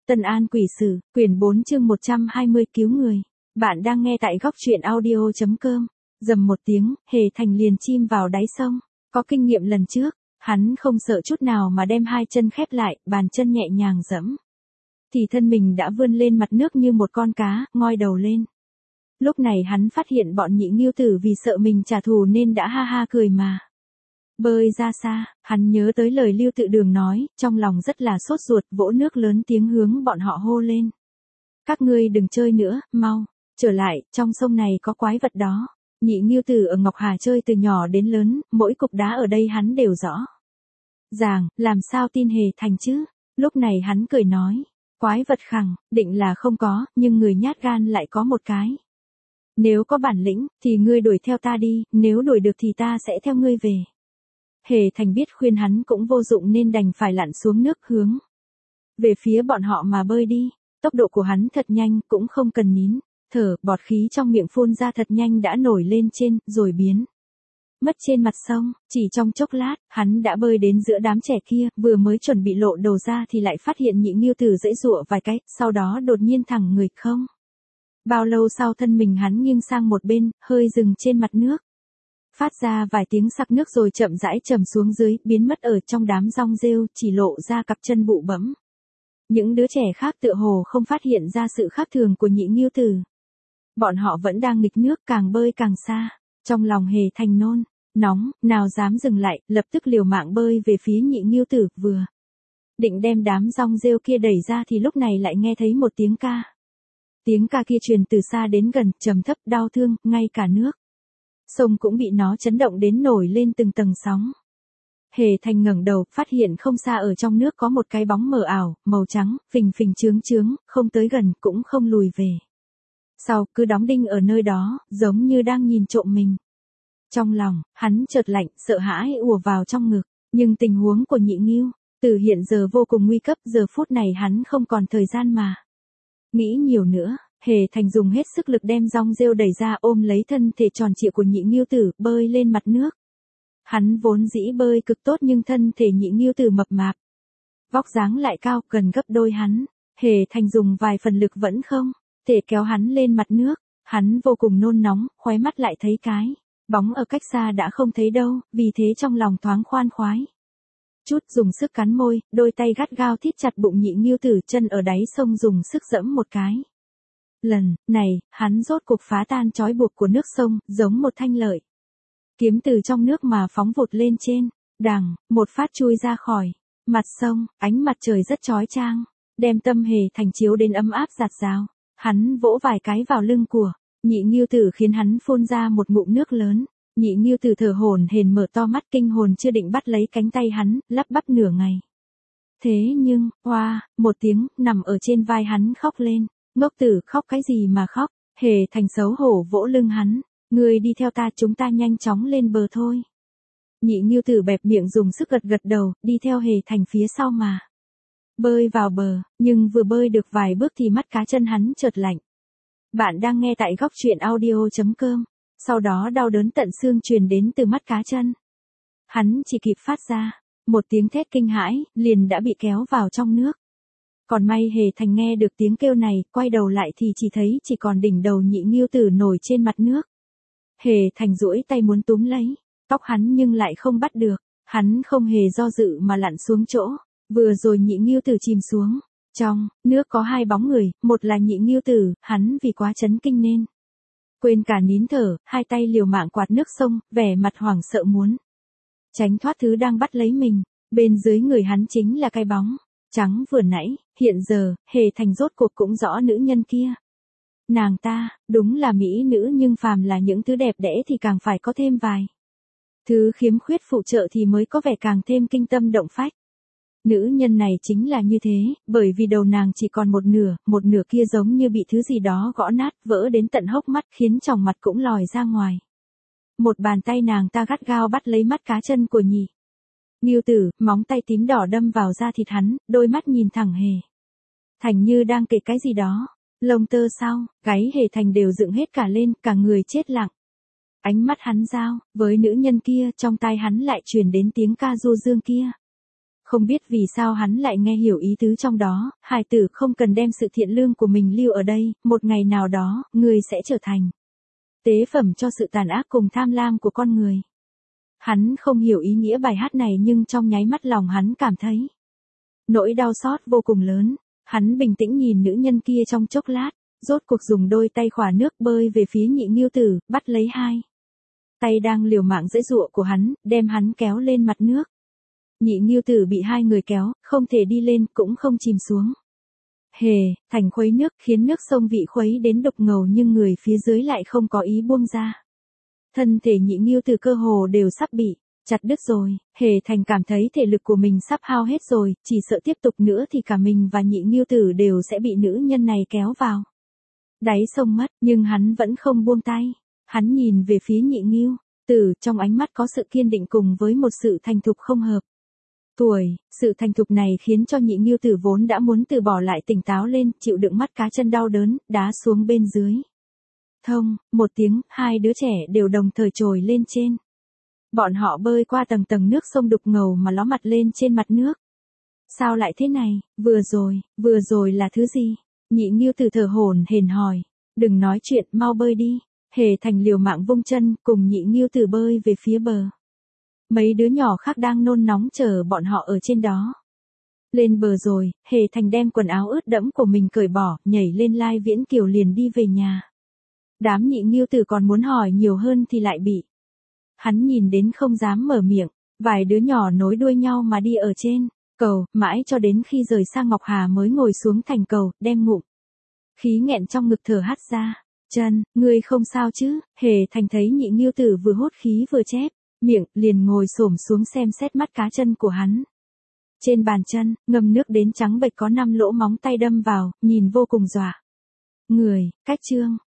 Tân An Quỷ Sử, quyển 4 chương 120 cứu người. Bạn đang nghe tại góc truyện audio.com. Rầm một tiếng, Hề Thành liền chim vào đáy sông. Có kinh nghiệm lần trước, hắn không sợ chút nào mà đem hai chân khép lại, bàn chân nhẹ nhàng giẫm. Thì thân mình đã vươn lên mặt nước như một con cá, ngoi đầu lên. Lúc này hắn phát hiện bọn Nhị Nghiêu Tử vì sợ mình trả thù nên đã ha ha cười mà bơi ra xa. Hắn nhớ tới lời Lưu Tự Đường nói, trong lòng rất là sốt ruột, vỗ nước lớn tiếng hướng bọn họ hô lên. Các ngươi đừng chơi nữa, mau trở lại, trong sông này có quái vật đó. Nhị Nghiêu Tử ở Ngọc Hà chơi từ nhỏ đến lớn, mỗi cục đá ở đây hắn đều rõ ràng, làm sao tin Hề Thành chứ. Lúc này hắn cười nói, quái vật khẳng định là không có, nhưng người nhát gan lại có một cái. Nếu có bản lĩnh, thì ngươi đuổi theo ta đi, nếu đuổi được thì ta sẽ theo ngươi về. Hề Thành biết khuyên hắn cũng vô dụng nên đành phải lặn xuống nước hướng về phía bọn họ mà bơi đi. Tốc độ của hắn thật nhanh, cũng không cần nín thở, bọt khí trong miệng phun ra thật nhanh đã nổi lên trên, rồi biến mất trên mặt sông. Chỉ trong chốc lát, hắn đã bơi đến giữa đám trẻ kia, vừa mới chuẩn bị lộ đầu ra thì lại phát hiện Nhị Nghiêu Tử giãy giụa vài cái, sau đó đột nhiên thẳng người không. Bao lâu sau thân mình hắn nghiêng sang một bên, hơi dừng trên mặt nước. Phát ra vài tiếng sặc nước rồi chậm rãi trầm xuống dưới, biến mất ở trong đám rong rêu, chỉ lộ ra cặp chân bụ bẫm. Những đứa trẻ khác tựa hồ không phát hiện ra sự khác thường của Nhị Nghiêu Tử. Bọn họ vẫn đang nghịch nước, càng bơi càng xa. Trong lòng Hề Thành nôn nóng, nào dám dừng lại, lập tức liều mạng bơi về phía Nhị Nghiêu Tử, vừa định đem đám rong rêu kia đẩy ra thì lúc này lại nghe thấy một tiếng ca. Tiếng ca kia truyền từ xa đến gần, trầm thấp đau thương, ngay cả nước sông cũng bị nó chấn động đến nổi lên từng tầng sóng. Hề Thành ngẩng đầu, phát hiện không xa ở trong nước có một cái bóng mờ ảo, màu trắng, phình phình chướng chướng, không tới gần, cũng không lùi về sau, cứ đóng đinh ở nơi đó, giống như đang nhìn trộm mình. Trong lòng, hắn chợt lạnh, sợ hãi ùa vào trong ngực, nhưng tình huống của Nhị Nghiêu Tử hiện giờ vô cùng nguy cấp, giờ phút này hắn không còn thời gian mà nghĩ nhiều nữa. Hề Thành dùng hết sức lực đem rong rêu đẩy ra, ôm lấy thân thể tròn trịa của Nhị Nghiêu Tử, bơi lên mặt nước. Hắn vốn dĩ bơi cực tốt nhưng thân thể Nhị Nghiêu Tử mập mạp, vóc dáng lại cao, gần gấp đôi hắn. Hề Thành dùng vài phần lực vẫn không thể kéo hắn lên mặt nước. Hắn vô cùng nôn nóng, khóe mắt lại thấy cái bóng ở cách xa đã không thấy đâu, vì thế trong lòng thoáng khoan khoái chút, dùng sức cắn môi, đôi tay gắt gao thít chặt bụng Nhị Nghiêu Tử, chân ở đáy sông dùng sức giẫm một cái. Lần này, hắn rốt cuộc phá tan trói buộc của nước sông, giống một thanh lợi kiếm từ trong nước mà phóng vụt lên trên. Đằng, một phát chui ra khỏi mặt sông, ánh mặt trời rất chói chang, đem tâm Hề Thành chiếu đến ấm áp rạt rào. Hắn vỗ vài cái vào lưng của Nhị Nghiêu Tử khiến hắn phun ra một ngụm nước lớn. Nhị Nghiêu Tử thở hổn hển mở to mắt kinh hồn, chưa định bắt lấy cánh tay hắn, lắp bắp nửa ngày. Thế nhưng, oa, một tiếng, nằm ở trên vai hắn khóc lên. Ngốc tử, khóc cái gì mà khóc? Hề Thành xấu hổ vỗ lưng hắn. Ngươi đi theo ta, chúng ta nhanh chóng lên bờ thôi. Nhị Nghiêu Tử bẹp miệng dùng sức gật gật đầu, đi theo Hề Thành phía sau mà bơi vào bờ, nhưng vừa bơi được vài bước thì mắt cá chân hắn chợt lạnh. Bạn đang nghe tại góc truyện audio.com. Sau đó đau đớn tận xương truyền đến từ mắt cá chân. Hắn chỉ kịp phát ra một tiếng thét kinh hãi, liền đã bị kéo vào trong nước. Còn may Hề Thành nghe được tiếng kêu này, quay đầu lại thì chỉ thấy chỉ còn đỉnh đầu Nhị Nghiêu Tử nổi trên mặt nước. Hề Thành duỗi tay muốn túm lấy tóc hắn nhưng lại không bắt được. Hắn không hề do dự mà lặn xuống chỗ vừa rồi Nhị Nghiêu Tử chìm xuống. Trong nước có hai bóng người, một là Nhị Nghiêu Tử, hắn vì quá chấn kinh nên quên cả nín thở, hai tay liều mạng quạt nước sông, vẻ mặt hoảng sợ muốn tránh thoát thứ đang bắt lấy mình. Bên dưới người hắn chính là cái bóng trắng vừa nãy. Hiện giờ, Hề Thành rốt cuộc cũng rõ nữ nhân kia. Nàng ta, đúng là mỹ nữ, nhưng phàm là những thứ đẹp đẽ thì càng phải có thêm vài thứ khiếm khuyết phụ trợ thì mới có vẻ càng thêm kinh tâm động phách. Nữ nhân này chính là như thế, bởi vì đầu nàng chỉ còn một nửa kia giống như bị thứ gì đó gõ nát, vỡ đến tận hốc mắt, khiến tròng mặt cũng lòi ra ngoài. Một bàn tay nàng ta gắt gao bắt lấy mắt cá chân của Nhị Nghiêu Tử, móng tay tím đỏ đâm vào da thịt hắn, đôi mắt nhìn thẳng Hề Thành như đang kể cái gì đó. Lông tơ sau gáy Hề Thành đều dựng hết cả lên, cả người chết lặng. Ánh mắt hắn giao với nữ nhân kia, trong tai hắn lại truyền đến tiếng ca du dương kia. Không biết vì sao hắn lại nghe hiểu ý tứ trong đó, hài tử không cần đem sự thiện lương của mình lưu ở đây, một ngày nào đó, ngươi sẽ trở thành tế phẩm cho sự tàn ác cùng tham lam của con người. Hắn không hiểu ý nghĩa bài hát này nhưng trong nháy mắt lòng hắn cảm thấy nỗi đau xót vô cùng lớn. Hắn bình tĩnh nhìn nữ nhân kia trong chốc lát, rốt cuộc dùng đôi tay khỏa nước bơi về phía Nhị Nghiêu Tử, bắt lấy hai tay đang liều mạng giãy giụa của hắn, đem hắn kéo lên mặt nước. Nhị Nghiêu Tử bị hai người kéo, không thể đi lên cũng không chìm xuống. Hề, thành khuấy nước khiến nước sông vị khuấy đến đục ngầu nhưng người phía dưới lại không có ý buông ra. Thân thể Nhị Nghiêu Tử cơ hồ đều sắp bị chặt đứt rồi, Hề Thành cảm thấy thể lực của mình sắp hao hết rồi, chỉ sợ tiếp tục nữa thì cả mình và Nhị Nghiêu Tử đều sẽ bị nữ nhân này kéo vào đáy sông mất, nhưng hắn vẫn không buông tay. Hắn nhìn về phía Nhị Nghiêu Tử, trong ánh mắt có sự kiên định cùng với một sự thành thục không hợp tuổi. Sự thành thục này khiến cho Nhị Nghiêu Tử vốn đã muốn từ bỏ lại tỉnh táo lên, chịu đựng mắt cá chân đau đớn, đá xuống bên dưới. Thông, một tiếng, hai đứa trẻ đều đồng thời trồi lên trên. Bọn họ bơi qua tầng tầng nước sông đục ngầu mà ló mặt lên trên mặt nước. Sao lại thế này, vừa rồi là thứ gì? Nhị Nghiêu Tử thở hổn hển hỏi. Đừng nói chuyện, mau bơi đi. Hề Thành liều mạng vung chân, cùng Nhị Nghiêu Tử bơi về phía bờ. Mấy đứa nhỏ khác đang nôn nóng chờ bọn họ ở trên đó. Lên bờ rồi, Hề Thành đem quần áo ướt đẫm của mình cởi bỏ, nhảy lên Lai Viễn Kiều liền đi về nhà. Đám Nhị Nghiêu Tử còn muốn hỏi nhiều hơn thì lại bị hắn nhìn đến không dám mở miệng. Vài đứa nhỏ nối đuôi nhau mà đi ở trên cầu, mãi cho đến khi rời xa Ngọc Hà mới ngồi xuống thành cầu, đem ngụm khí nghẹn trong ngực thở hắt ra. Chân, ngươi không sao chứ? Hề Thành thấy Nhị Nghiêu Tử vừa hốt khí vừa chép miệng, liền ngồi xổm xuống xem xét mắt cá chân của hắn. Trên bàn chân, ngâm nước đến trắng bệch có 5 lỗ móng tay đâm vào, nhìn vô cùng dọa người. Cách chương